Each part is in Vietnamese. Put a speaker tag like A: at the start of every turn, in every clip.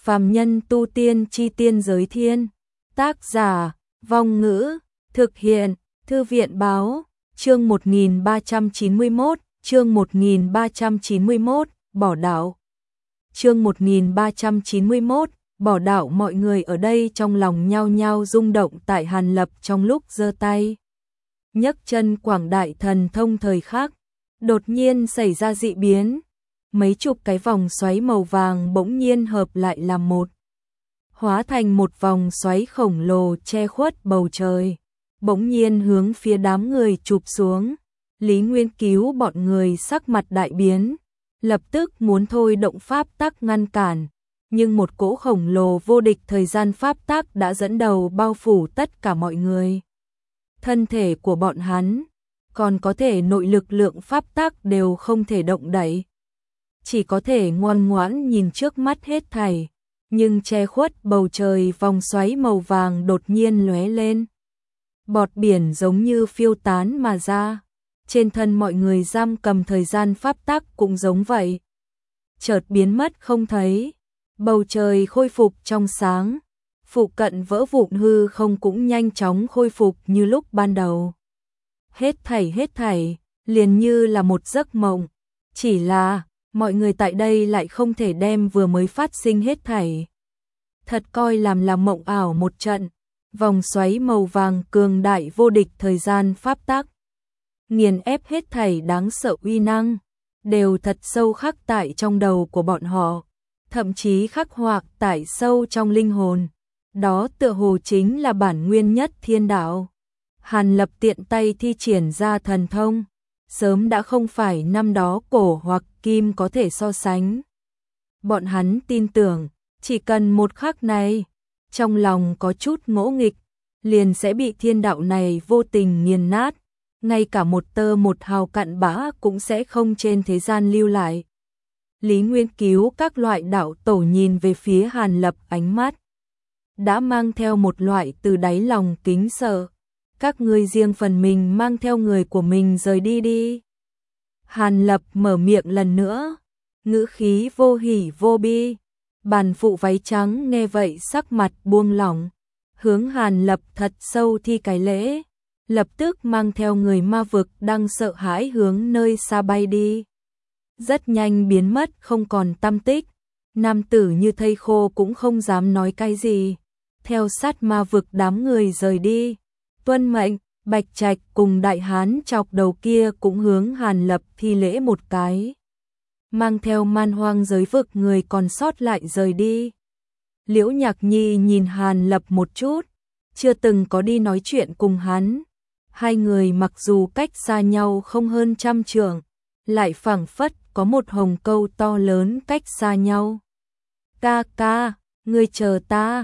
A: Phàm nhân tu tiên chi tiên giới thiên. Tác giả, Vong Ngữ, thực hiện, Thư viện Báo, chương 1391, chương 1391, bỏ đạo. Chương 1391, bỏ đạo. Mọi người ở đây trong lòng nhao nhao rung động tại Hàn Lập trong lúc giơ tay nhấc chân quảng đại thần thông thời khắc, đột nhiên xảy ra dị biến. Mấy chục cái vòng xoáy màu vàng bỗng nhiên hợp lại làm một, hóa thành một vòng xoáy khổng lồ che khuất bầu trời, bỗng nhiên hướng phía đám người chụp xuống. Lý Nguyên Cứu bọn người sắc mặt đại biến, lập tức muốn thôi động pháp tắc ngăn cản, nhưng một cỗ khổng lồ vô địch thời gian pháp tắc đã dẫn đầu bao phủ tất cả mọi người. Thân thể của bọn hắn, còn có thể nội lực lượng pháp tắc đều không thể động đậy, chỉ có thể ngoan ngoãn nhìn trước mắt hết thảy, nhưng che khuất bầu trời vòng xoáy màu vàng đột nhiên lóe lên. Bọt biển giống như phiêu tán mà ra, trên thân mọi người giam cầm thời gian pháp tắc cũng giống vậy. Chợt biến mất không thấy, bầu trời khôi phục trong sáng, phụ cận vỡ vụn hư không cũng nhanh chóng khôi phục như lúc ban đầu. Hết thảy, liền như là một giấc mộng, chỉ là mọi người tại đây lại không thể đem vừa mới phát sinh hết thảy thật coi làm là mộng ảo một trận. Vòng xoáy màu vàng cường đại vô địch thời gian pháp tắc, nghiền ép hết thảy đáng sợ uy năng, đều thật sâu khắc tại trong đầu của bọn họ, thậm chí khắc hoạc tại sâu trong linh hồn. Đó tựa hồ chính là bản nguyên nhất thiên đạo. Hàn Lập tiện tay thi triển ra thần thông, sớm đã không phải năm đó cổ hoặc kim có thể so sánh. Bọn hắn tin tưởng, chỉ cần một khắc này, trong lòng có chút ngỗ nghịch, liền sẽ bị thiên đạo này vô tình nghiền nát, ngay cả một tơ một hào cặn bã cũng sẽ không trên thế gian lưu lại. Lý Nguyên Cứu các loại đạo tổ nhìn về phía Hàn Lập, ánh mắt đã mang theo một loại từ đáy lòng kính sợ. Các ngươi riêng phần mình mang theo người của mình rời đi đi. Hàn Lập mở miệng lần nữa, ngữ khí vô hỉ vô bi. Bàn phụ váy trắng nghe vậy sắc mặt buông lỏng, hướng Hàn Lập thật sâu thi cái lễ, lập tức mang theo người ma vực đang sợ hãi hướng nơi xa bay đi. Rất nhanh biến mất không còn tăm tích, nam tử như thây khô cũng không dám nói cái gì, theo sát ma vực đám người rời đi. Tuân mệnh. Bạch Trạch cùng đại hán chọc đầu kia cũng hướng Hàn Lập thi lễ một cái, mang theo man hoang giới vực người còn sót lại rời đi. Liễu Nhạc Nhi nhìn Hàn Lập một chút, chưa từng có đi nói chuyện cùng hắn. Hai người mặc dù cách xa nhau không hơn 100 trượng, lại phảng phất có một hồng câu to lớn cách xa nhau. Ca ca, ngươi chờ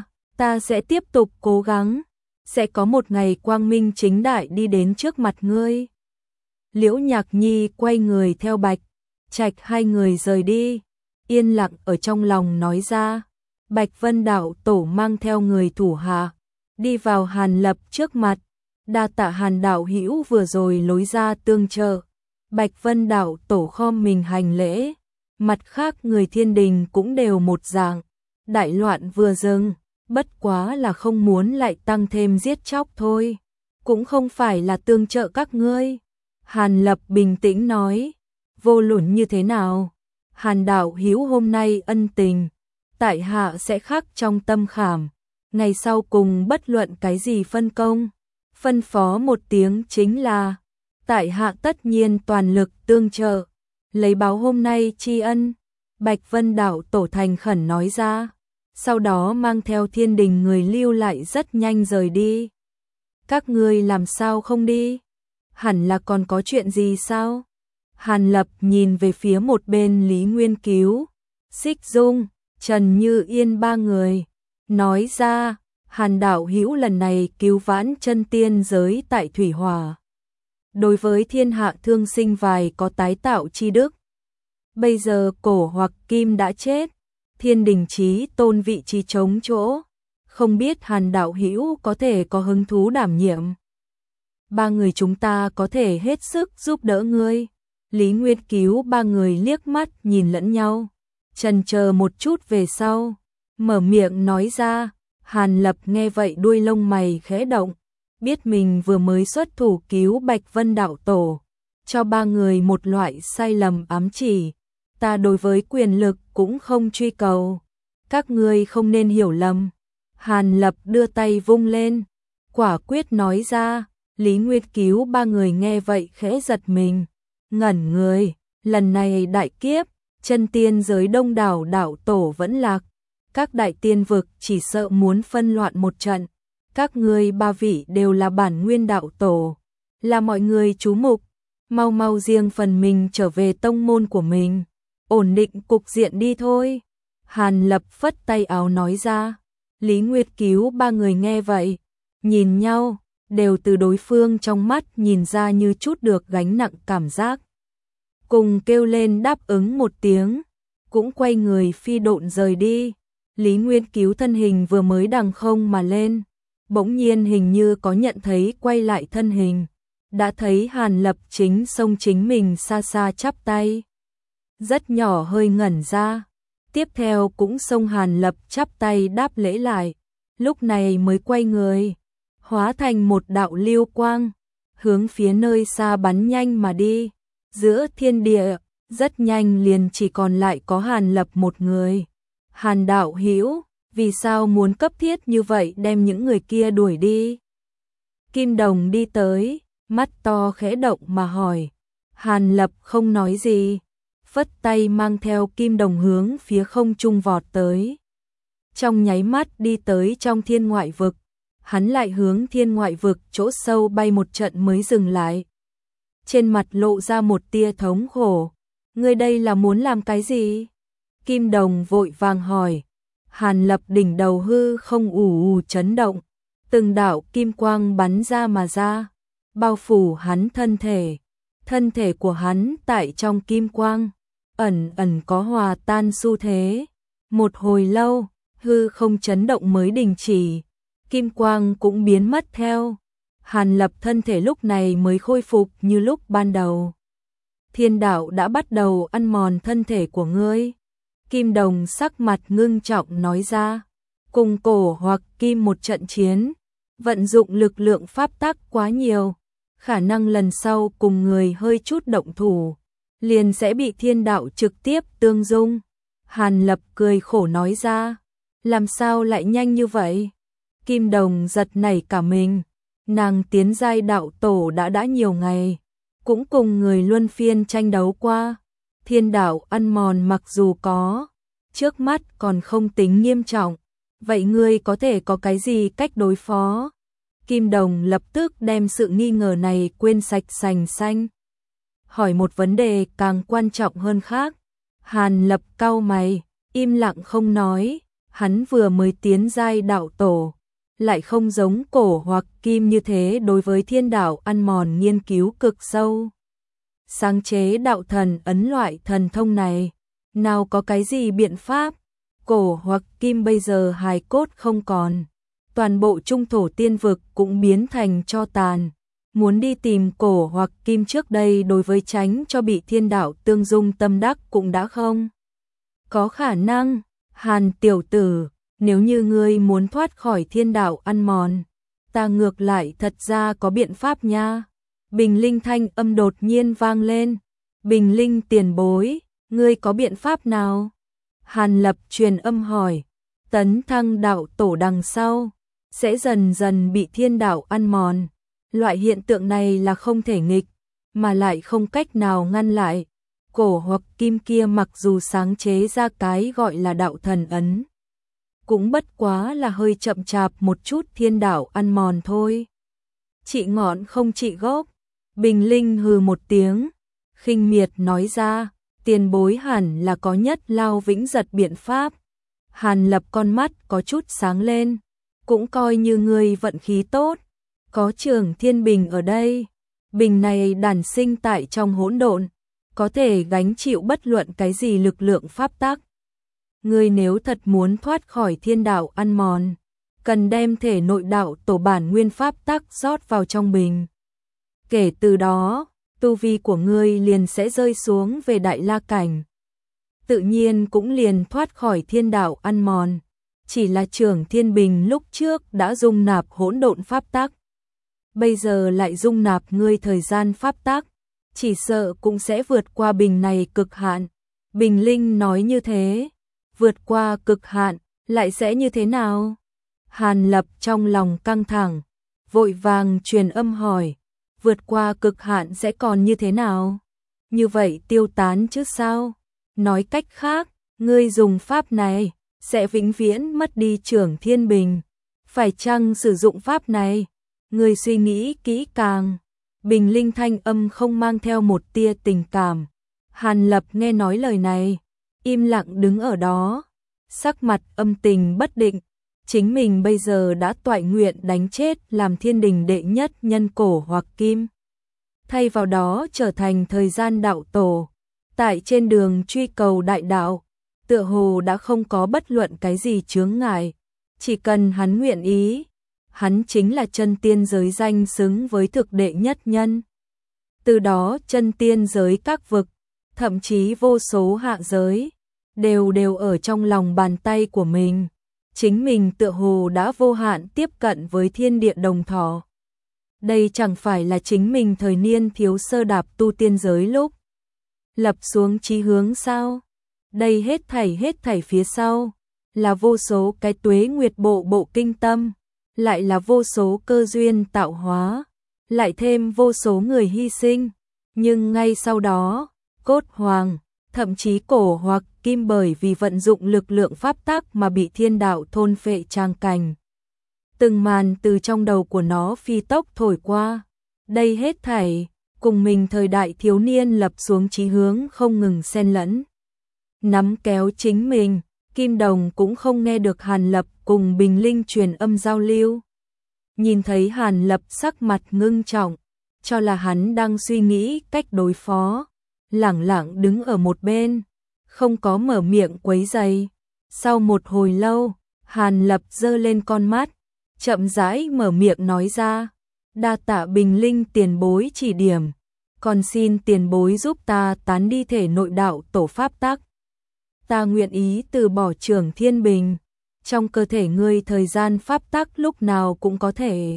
A: ta sẽ tiếp tục cố gắng, sẽ có một ngày quang minh chính đại đi đến trước mặt ngươi. Liễu Nhạc Nhi quay người theo Bạch Trạch hai người rời đi, yên lặng ở trong lòng nói ra. Bạch Vân đạo tổ mang theo người thủ hạ, đi vào Hàn Lập trước mặt, đa tạ Hàn đạo hữu vừa rồi lối ra tương trợ. Bạch Vân đạo tổ khom mình hành lễ, mặt khác người thiên đình cũng đều một dạng. Đại loạn vừa dừng, bất quá là không muốn lại tăng thêm giết chóc thôi, cũng không phải là tương trợ các ngươi. Hàn Lập bình tĩnh nói, vô luận như thế nào, Hàn đạo hữu hôm nay ân tình, tại hạ sẽ khắc trong tâm khảm, ngày sau cùng bất luận cái gì phân công, phân phó một tiếng chính là, tại hạ tất nhiên toàn lực tương trợ, lấy báo hôm nay tri ân. Bạch Vân đạo tổ thành khẩn nói ra, sau đó mang theo thiên đình người lưu lại rất nhanh rời đi. Các ngươi làm sao không đi? Hẳn là còn có chuyện gì sao? Hàn Lập nhìn về phía một bên Lý Nguyên Cứu, Xích Dung, Trần Như Yên ba người, nói ra, Hàn đạo hữu lần này cứu vãn chân tiên giới tại Thủy Hỏa, đối với thiên hạ thương sinh vài có tái tạo chi đức. Bây giờ cổ hoặc kim đã chết, thiên đình chí tôn vị trí trống chỗ, không biết Hàn đạo hữu có thể có hứng thú đảm nhiệm. Ba người chúng ta có thể hết sức giúp đỡ ngươi. Lý Nguyên Cứu ba người liếc mắt nhìn lẫn nhau, chần chờ một chút về sau, mở miệng nói ra. Hàn Lập nghe vậy đuôi lông mày khẽ động, biết mình vừa mới xuất thủ cứu Bạch Vân đạo tổ, cho ba người một loại sai lầm ám chỉ. Ta đối với quyền lực cũng không truy cầu, các ngươi không nên hiểu lầm. Hàn Lập đưa tay vung lên, quả quyết nói ra. Lý Nguyên cứu ba người nghe vậy khẽ giật mình, ngẩn người. Lần này đại kiếp, chân tiên giới đông đảo đạo tổ vẫn lạc, các đại tiên vực chỉ sợ muốn phân loạn một trận. Các ngươi ba vị đều là bản nguyên đạo tổ, là mọi người chú mục, mau mau riêng phần mình trở về tông môn của mình, ổn định cục diện đi thôi. Hàn Lập phất tay áo nói ra. Lý Nguyệt cứu ba người nghe vậy, nhìn nhau, đều từ đối phương trong mắt nhìn ra như chút được gánh nặng cảm giác. Cùng kêu lên đáp ứng một tiếng, cũng quay người phi độn rời đi. Lý Nguyên cứu thân hình vừa mới đằng không mà lên, bỗng nhiên hình như có nhận thấy quay lại thân hình, đã thấy Hàn Lập chính xông chính mình xa xa chắp tay. Rất nhỏ hơi ngẩn ra, tiếp theo cũng xông Hàn Lập chắp tay đáp lễ lại, lúc này mới quay người, hóa thành một đạo lưu quang, hướng phía nơi xa bắn nhanh mà đi. Giữa thiên địa, rất nhanh liền chỉ còn lại có Hàn Lập một người. Hàn đạo hữu, vì sao muốn cấp thiết như vậy đem những người kia đuổi đi? Kim Đồng đi tới, mắt to khẽ động mà hỏi. Hàn Lập không nói gì, phất tay mang theo Kim Đồng hướng phía không trung vọt tới. Trong nháy mắt đi tới trong thiên ngoại vực, hắn lại hướng thiên ngoại vực chỗ sâu bay một trận mới dừng lại. Trên mặt lộ ra một tia thống khổ. Ngươi đây là muốn làm cái gì? Kim Đồng vội vàng hỏi. Hàn Lập đỉnh đầu hư không ù ù chấn động, từng đạo kim quang bắn ra mà ra, bao phủ hắn thân thể. Thân thể của hắn tại trong kim quang, ẩn ẩn có hòa tan xu thế. Một hồi lâu, hư không chấn động mới đình chỉ, kim quang cũng biến mất theo. Hàn Lập thân thể lúc này mới khôi phục như lúc ban đầu. Thiên đạo đã bắt đầu ăn mòn thân thể của ngươi. Kim Đồng sắc mặt ngưng trọng nói ra. Cùng cổ hoặc kim một trận chiến, vận dụng lực lượng pháp tắc quá nhiều, khả năng lần sau cùng người hơi chút động thủ, liền sẽ bị thiên đạo trực tiếp tương dung. Hàn Lập cười khổ nói ra. Làm sao lại nhanh như vậy? Kim Đồng giật nảy cả mình. Nàng tiến giai đạo tổ đã nhiều ngày, cũng cùng người luân phiên tranh đấu qua. Thiên đạo ăn mòn mặc dù có, trước mắt còn không tính nghiêm trọng. Vậy ngươi có thể có cái gì cách đối phó? Kim Đồng lập tức đem sự nghi ngờ này quên sạch sành xanh. Hỏi một vấn đề càng quan trọng hơn khác. Hàn Lập cau mày, im lặng không nói. Hắn vừa mới tiến giai đạo tổ, lại không giống cổ hoặc kim như thế đối với thiên đạo ăn mòn nghiên cứu cực sâu. Sáng chế đạo thần ấn loại thần thông này, nào có cái gì biện pháp? Cổ hoặc kim bây giờ hài cốt không còn, toàn bộ trung thổ tiên vực cũng biến thành tro tàn. Muốn đi tìm cổ hoặc kim trước đây đối với tránh cho bị thiên đạo tương dung tâm đắc cũng đã không có khả năng. Hàn tiểu tử, nếu như ngươi muốn thoát khỏi thiên đạo ăn mòn, ta ngược lại thật ra có biện pháp nha. Bình Linh thanh âm đột nhiên vang lên. Bình Linh tiền bối, ngươi có biện pháp nào? Hàn Lập truyền âm hỏi. Tấn thăng đạo tổ đằng sau, sẽ dần dần bị thiên đạo ăn mòn. Loại hiện tượng này là không thể nghịch, mà lại không cách nào ngăn lại. Cổ hoặc kim kia mặc dù sáng chế ra cái gọi là đạo thần ấn, cũng bất quá là hơi chậm chạp một chút thiên đạo ăn mòn thôi. Trị ngọn không trị gốc. Bình Linh hừ một tiếng, khinh miệt nói ra. Tiền bối hẳn là có nhất lao vĩnh giật biện pháp. Hàn Lập con mắt có chút sáng lên. Cũng coi như ngươi vận khí tốt, có Trường Thiên Bình ở đây. Bình này đản sinh tại trong hỗn độn, có thể gánh chịu bất luận cái gì lực lượng pháp tắc. Ngươi nếu thật muốn thoát khỏi thiên đạo ăn mòn, cần đem thể nội đạo tổ bản nguyên pháp tắc rót vào trong bình. Kể từ đó, tu vi của ngươi liền sẽ rơi xuống về đại la cảnh. Tự nhiên cũng liền thoát khỏi thiên đạo ăn mòn. chỉ là Trưởng Thiên Bình lúc trước đã dung nạp hỗn độn pháp tắc. Bây giờ lại dung nạp ngươi thời gian pháp tắc, chỉ sợ cũng sẽ vượt qua bình này cực hạn. Bình Linh nói như thế, vượt qua cực hạn, lại sẽ như thế nào? Hàn Lập trong lòng căng thẳng, vội vàng truyền âm hỏi, vượt qua cực hạn sẽ còn như thế nào? Như vậy tiêu tán chứ sao? Nói cách khác, ngươi dùng pháp này, sẽ vĩnh viễn mất đi Trưởng Thiên Bình. Phải chăng sử dụng pháp này? Ngươi suy nghĩ kỹ càng. Bình Linh thanh âm không mang theo một tia tình cảm. Hàn Lập nghe nói lời này, im lặng đứng ở đó, sắc mặt âm tình bất định. Chính mình bây giờ đã toại nguyện đánh chết làm thiên đình đệ nhất nhân cổ hoặc kim. Thay vào đó trở thành thời gian đạo tổ. Tại trên đường truy cầu đại đạo, tựa hồ đã không có bất luận cái gì chướng ngại. Chỉ cần hắn nguyện ý, hắn chính là chân tiên giới danh xứng với thực đệ nhất nhân. Từ đó chân tiên giới các vực, thậm chí vô số hạ giới, đều ở trong lòng bàn tay của mình. Chính mình tựa hồ đã vô hạn tiếp cận với thiên địa đồng thọ. Đây chẳng phải là chính mình thời niên thiếu sơ đạp tu tiên giới lúc lập xuống chí hướng sao? Đây hết thảy phía sau là vô số cái tuế nguyệt bộ kinh tâm, lại là vô số cơ duyên tạo hóa, lại thêm vô số người hy sinh. Nhưng ngay sau đó, cốt hoàng, thậm chí cổ hoặc kim bởi vì vận dụng lực lượng pháp tắc mà bị thiên đạo thôn phệ trang cảnh. Từng màn từ trong đầu của nó phi tốc thổi qua. Đây hết thảy, cùng mình thời đại thiếu niên lập xuống chí hướng không ngừng xen lẫn. Nắm kéo chính mình, Kim Đồng cũng không nghe được Hàn Lập cùng Bình Linh truyền âm giao lưu. Nhìn thấy Hàn Lập sắc mặt ngưng trọng, cho là hắn đang suy nghĩ cách đối phó, lẳng lặng đứng ở một bên, không có mở miệng quấy rầy. Sau một hồi lâu, Hàn Lập giơ lên con mắt, chậm rãi mở miệng nói ra, đa tạ Bình Linh tiền bối chỉ điểm, còn xin tiền bối giúp ta tán đi thể nội đạo tổ pháp tắc. Ta nguyện ý từ bỏ Trưởng Thiên Bình, trong cơ thể ngươi thời gian pháp tắc lúc nào cũng có thể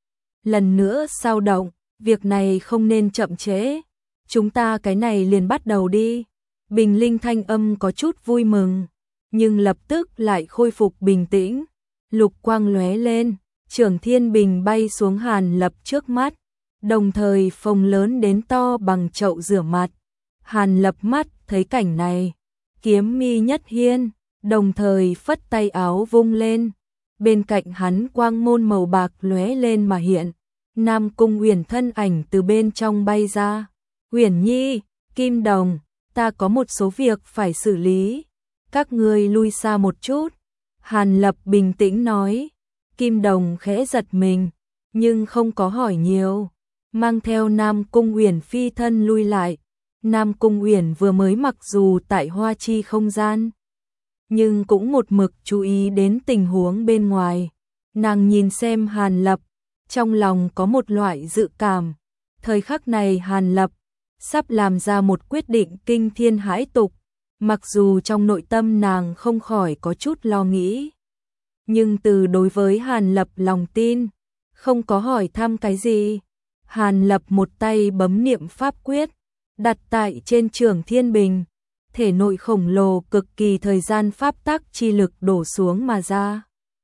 A: lần nữa sao động, việc này không nên chậm trễ, chúng ta cái này liền bắt đầu đi. Bình Linh thanh âm có chút vui mừng, nhưng lập tức lại khôi phục bình tĩnh, lục quang lóe lên, Trưởng Thiên Bình bay xuống Hàn Lập trước mắt, đồng thời phồng lớn đến to bằng chậu rửa mặt. Hàn Lập mắt thấy cảnh này, kiếm mi nhất hiên, đồng thời phất tay áo vung lên, bên cạnh hắn quang môn màu bạc lóe lên mà hiện, Nam Cung Uyển thân ảnh từ bên trong bay ra. Uyển Nhi, Kim Đồng, ta có một số việc phải xử lý, các ngươi lui xa một chút. Hàn Lập bình tĩnh nói. Kim Đồng khẽ giật mình, nhưng không có hỏi nhiều, mang theo Nam Cung Uyển phi thân lui lại. Nam Cung Uyển vừa mới mặc dù tại Hoa Chi không gian, nhưng cũng một mực chú ý đến tình huống bên ngoài. Nàng nhìn xem Hàn Lập, trong lòng có một loại dự cảm. Thời khắc này Hàn Lập sắp làm ra một quyết định kinh thiên hãi tục, mặc dù trong nội tâm nàng không khỏi có chút lo nghĩ. Nhưng từ đối với Hàn Lập lòng tin, không có hỏi thăm cái gì. Hàn Lập một tay bấm niệm pháp quyết, đặt tại trên Trưởng Thiên Bình, thể nội khổng lồ cực kỳ thời gian pháp tắc chi lực đổ xuống mà ra.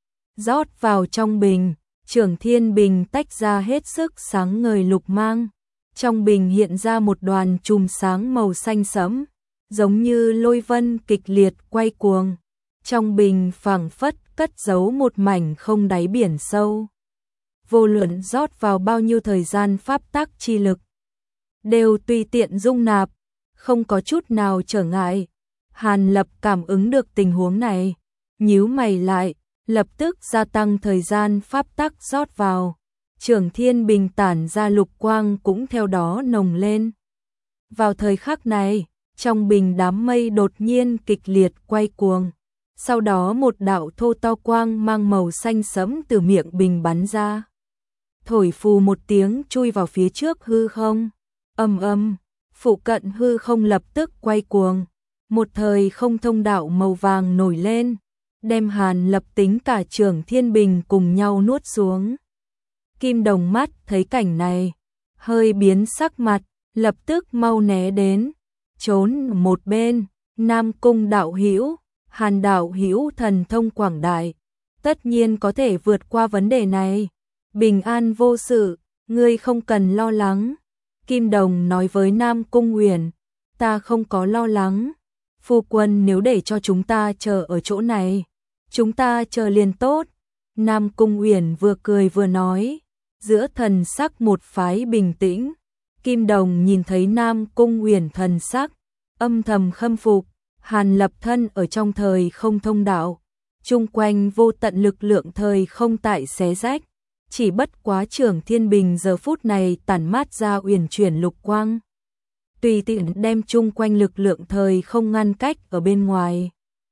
A: Rót vào trong bình, Trưởng Thiên Bình tách ra hết sức sáng ngời lục mang. Trong bình hiện ra một đoàn chùm sáng màu xanh sẫm, giống như lôi vân kịch liệt quay cuồng. Trong bình phảng phất cất giấu một mảnh không đáy biển sâu. Vô luận rót vào bao nhiêu thời gian pháp tắc chi lực, đều tùy tiện dung nạp, không có chút nào trở ngại. Hàn Lập cảm ứng được tình huống này, nhíu mày lại, lập tức gia tăng thời gian pháp tắc rót vào. Trưởng Thiên Bình tản ra lục quang cũng theo đó nồng lên. Vào thời khắc này, trong bình đám mây đột nhiên kịch liệt quay cuồng. Sau đó một đạo thô to quang mang màu xanh sẫm từ miệng bình bắn ra. Thổi phù một tiếng chui vào phía trước hư không. Ầm ầm, phụ cận hư không lập tức quay cuồng. Một thời không thông đạo màu vàng nổi lên. đem Hàn Lập tính cả Trưởng Thiên Bình cùng nhau nuốt xuống. Kim Đồng mắt thấy cảnh này, hơi biến sắc mặt, lập tức mau né đến, trốn một bên. Nam Cung đạo hữu, Hàn đạo hữu thần thông quảng đại, tất nhiên có thể vượt qua vấn đề này. Bình an vô sự, ngươi không cần lo lắng. Kim Đồng nói với Nam Cung Uyển, ta không có lo lắng. Phu quân nếu để cho chúng ta chờ ở chỗ này, chúng ta chờ liền tốt. Nam Cung Uyển vừa cười vừa nói, giữa thần sắc một phái bình tĩnh. Kim Đồng nhìn thấy Nam Cung Uyển thần sắc, âm thầm khâm phục. Hàn Lập thân ở trong thời không thông đạo, chung quanh vô tận lực lượng thời không tại xé rách, chỉ bất quá Trưởng Thiên Bình giờ phút này tản mát ra uyển chuyển lục quang, tùy tiện đem chung quanh lực lượng thời không ngăn cách ở bên ngoài.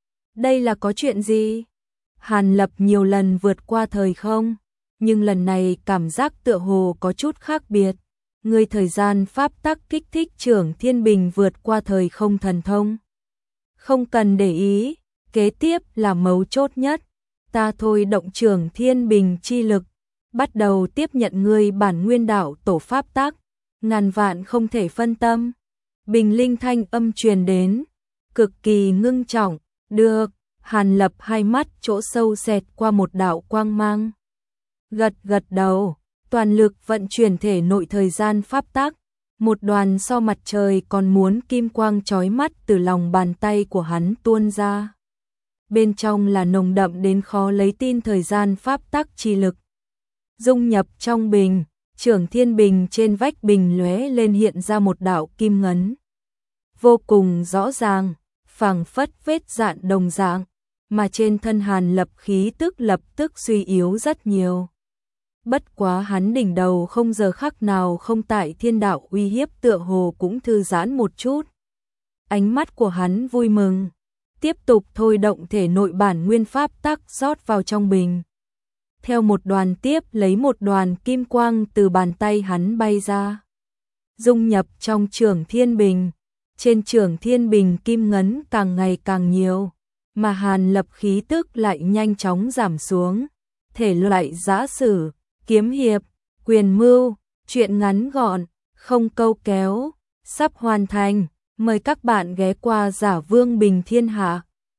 A: Đây là có chuyện gì? Hàn Lập nhiều lần vượt qua thời không, nhưng lần này cảm giác tựa hồ có chút khác biệt. Người thời gian pháp tắc kích thích Trưởng Thiên Bình vượt qua thời không thần thông. Không cần để ý, kế tiếp là mấu chốt nhất. Ta thôi động Trưởng Thiên Bình chi lực, bắt đầu tiếp nhận ngươi bản nguyên đạo tổ pháp tắc, ngàn vạn không thể phân tâm. Bình linh thanh âm truyền đến, cực kỳ ngưng trọng. Được. Hàn Lập hai mắt chỗ sâu xẹt qua một đạo quang mang. Gật gật đầu, toàn lực vận chuyển thể nội thời gian pháp tắc. Một đoàn so mặt trời còn muốn kim quang chói mắt từ lòng bàn tay của hắn tuôn ra. Bên trong là nồng đậm đến khó lấy tin thời gian pháp tắc chi lực. Dung nhập trong bình, Trưởng Thiên Bình trên vách bình lóe lên hiện ra một đạo kim ngấn. Vô cùng rõ ràng, phảng phất vết dạn đồng dạng, mà trên thân Hàn Lập khí tức lập tức suy yếu rất nhiều. Bất quá hắn đỉnh đầu không giờ khắc nào không tại thiên đạo uy hiếp tựa hồ cũng thư giãn một chút. Ánh mắt của hắn vui mừng, tiếp tục thôi động thể nội bản nguyên pháp tắc rót vào trong bình. Theo một đoàn tiếp lấy một đoàn kim quang từ bàn tay hắn bay ra, dung nhập trong Trưởng Thiên Bình. Trên Trưởng Thiên Bình kim ngấn càng ngày càng nhiều, mà Hàn Lập khí tức lại nhanh chóng giảm xuống. Thể loại giã sử, kiếm hiệp, quyền mưu, truyện ngắn gọn, không câu kéo, sắp hoàn thành. Mời các bạn ghé qua Giả Vương Bình Thiên Hạ.